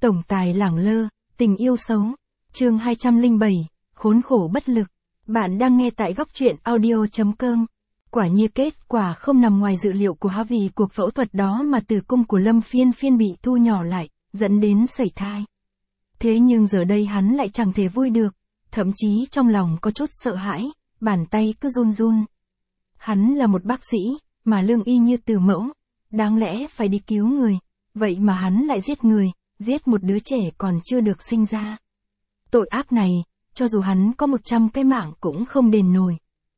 Tổng tài lẳng lơ, tình yêu xấu. Chương 207, khốn khổ bất lực. Bạn đang nghe tại góc truyện audio.com. Quả nhiên kết quả không nằm ngoài dự liệu của Hà, vì cuộc phẫu thuật đó mà tử cung của Lâm Phiên Phiên bị thu nhỏ lại, dẫn đến sẩy thai. Thế nhưng giờ đây hắn lại chẳng thể vui được, thậm chí trong lòng có chút sợ hãi, bàn tay cứ run run. Hắn là một bác sĩ, mà lương y như từ mẫu, đáng lẽ phải đi cứu người, vậy mà hắn lại giết người, giết một đứa trẻ còn chưa được sinh ra. Tội ác này, cho dù hắn có 100 cái mạng cũng không đền nổi.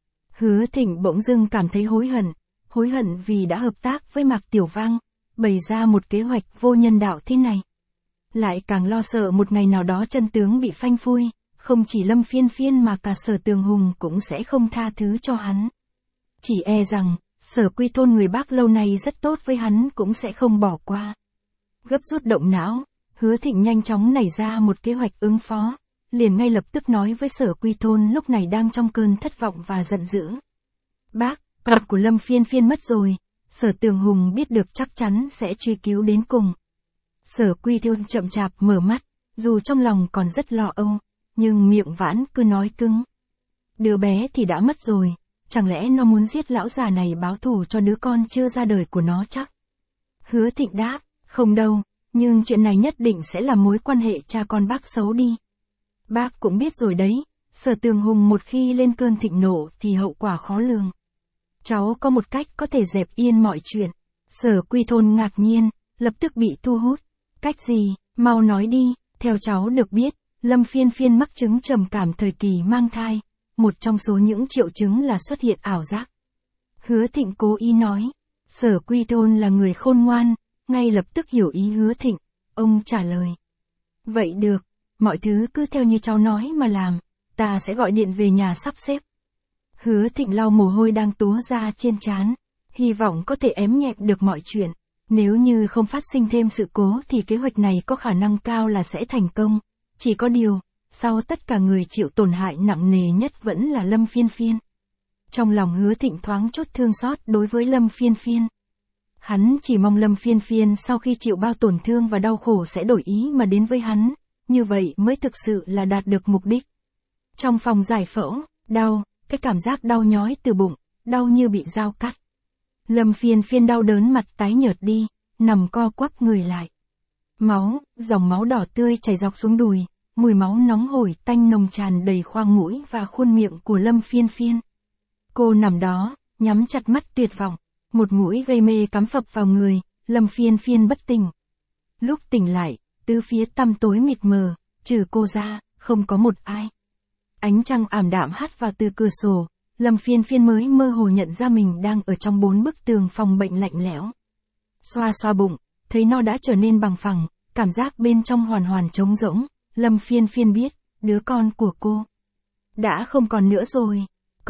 Hứa Thịnh bỗng dưng cảm thấy hối hận vì đã hợp tác với Mạc Tiểu Vang, bày ra một kế hoạch vô nhân đạo thế này. Lại càng lo sợ một ngày nào đó chân tướng bị phanh phui, không chỉ Lâm Phiên Phiên mà cả Sở Tường Hùng cũng sẽ không tha thứ cho hắn. Chỉ e rằng, Sở Quy Thôn người bác lâu nay rất tốt với hắn cũng sẽ không bỏ qua. Gấp rút động não, Hứa Thịnh nhanh chóng nảy ra một kế hoạch ứng phó, liền ngay lập tức nói với Sở Quy Thôn lúc này đang trong cơn thất vọng và giận dữ. Bác của Lâm Phiên Phiên mất rồi, Sở Tường Hùng biết được chắc chắn sẽ truy cứu đến cùng. Sở Quy Thôn chậm chạp mở mắt, dù trong lòng còn rất lo âu, nhưng miệng vãn cứ nói cứng. Đứa bé thì đã mất rồi, chẳng lẽ nó muốn giết lão già này báo thù cho đứa con chưa ra đời của nó chắc? Hứa Thịnh đáp, không đâu, nhưng chuyện này nhất định sẽ làm mối quan hệ cha con bác xấu đi. Bác cũng biết rồi đấy, Sở Tường Hùng một khi lên cơn thịnh nộ thì hậu quả khó lường. Cháu có một cách có thể dẹp yên mọi chuyện. Sở Quy Thôn ngạc nhiên, lập tức bị thu hút. Cách gì, mau nói đi. Theo cháu được biết, Lâm Phiên Phiên mắc chứng trầm cảm thời kỳ mang thai. Một trong số những triệu chứng là xuất hiện ảo giác. Hứa Thịnh cố ý nói. Sở Quy Thôn là người khôn ngoan, ngay lập tức hiểu ý Hứa Thịnh. Ông trả lời. Vậy được, mọi thứ cứ theo như cháu nói mà làm, ta sẽ gọi điện về nhà sắp xếp. Hứa Thịnh lau mồ hôi đang túa ra trên trán, hy vọng có thể ém nhẹm được mọi chuyện. Nếu như không phát sinh thêm sự cố thì kế hoạch này có khả năng cao là sẽ thành công. Chỉ có điều, sau tất cả người chịu tổn hại nặng nề nhất vẫn là Lâm Phiên Phiên. Trong lòng Hứa Thịnh thoáng chút thương xót đối với Lâm Phiên Phiên. Hắn chỉ mong Lâm Phiên Phiên sau khi chịu bao tổn thương và đau khổ sẽ đổi ý mà đến với hắn, như vậy mới thực sự là đạt được mục đích. Trong phòng giải phẫu, đau, cái cảm giác đau nhói từ bụng, đau như bị dao cắt. Lâm Phiên Phiên đau đớn mặt tái nhợt đi, nằm co quắp người lại. Dòng máu đỏ tươi chảy dọc xuống đùi, mùi máu nóng hổi tanh nồng tràn đầy khoang mũi và khuôn miệng của Lâm Phiên Phiên. Cô nằm đó, nhắm chặt mắt tuyệt vọng, một mũi gây mê cắm phập vào người, Lâm Phiên Phiên bất tỉnh. Lúc tỉnh lại, tứ phía tăm tối mịt mờ, trừ cô ra, không có một ai. Ánh trăng ảm đạm hắt vào từ cửa sổ, Lâm Phiên Phiên mới mơ hồ nhận ra mình đang ở trong 4 bức tường phòng bệnh lạnh lẽo. Xoa xoa bụng, thấy nó đã trở nên bằng phẳng, cảm giác bên trong hoàn hoàn trống rỗng, Lâm Phiên Phiên biết, đứa con của cô đã không còn nữa rồi.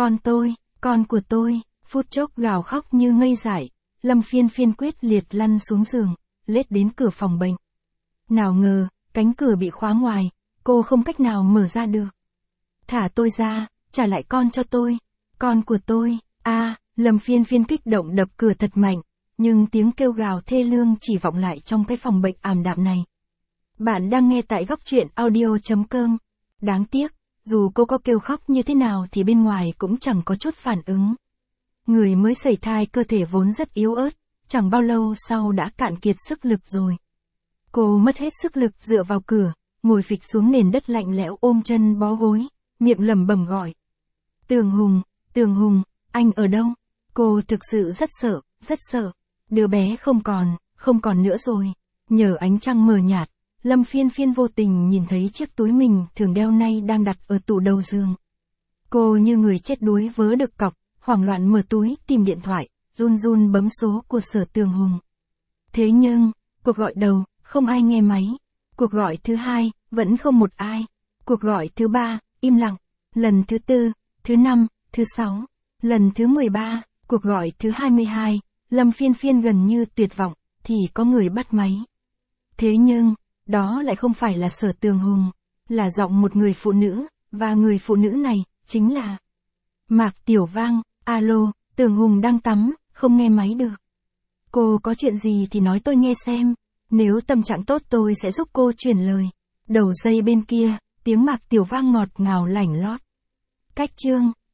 Con của tôi, phút chốc gào khóc như ngây dại, Lâm Phiên Phiên quyết liệt lăn xuống giường, lết đến cửa phòng bệnh. Nào ngờ, cánh cửa bị khóa ngoài, cô không cách nào mở ra được. Thả tôi ra, trả lại con cho tôi, con của tôi, Lâm Phiên Phiên kích động đập cửa thật mạnh, nhưng tiếng kêu gào thê lương chỉ vọng lại trong cái phòng bệnh ảm đạm này. Bạn đang nghe tại góc truyện audio.com. Đáng tiếc, dù cô có kêu khóc như thế nào thì bên ngoài cũng chẳng có chút phản ứng. Người mới sẩy thai cơ thể vốn rất yếu ớt, chẳng bao lâu sau đã cạn kiệt sức lực rồi. Cô mất hết sức lực dựa vào cửa, ngồi phịch xuống nền đất lạnh lẽo ôm chân bó gối, miệng lẩm bẩm gọi. Tường Hùng, anh ở đâu? Cô thực sự rất sợ. Đứa bé không còn nữa rồi. Nhờ ánh trăng mờ nhạt, Lâm Phiên Phiên vô tình nhìn thấy chiếc túi mình thường đeo nay đang đặt ở tủ đầu giường. Cô như người chết đuối vớ được cọc, hoảng loạn mở túi tìm điện thoại, run run bấm số của Sở Tường Hùng. Thế nhưng, cuộc gọi đầu, không ai nghe máy. Cuộc gọi thứ 2, vẫn không một ai. Cuộc gọi thứ 3, im lặng. Lần thứ 4, thứ 5, thứ 6, lần thứ 13, cuộc gọi thứ 22, Lâm Phiên Phiên gần như tuyệt vọng, thì có người bắt máy. Thế nhưng, đó lại không phải là Sở Tường Hùng, là giọng một người phụ nữ, và người phụ nữ này, chính là Mạc Tiểu Vang. Alo, Tường Hùng đang tắm, không nghe máy được. Cô có chuyện gì thì nói tôi nghe xem. Nếu tâm trạng tốt tôi sẽ giúp cô chuyển lời. Đầu dây bên kia, tiếng Mạc Tiểu vang ngọt ngào lảnh lót. Cách chương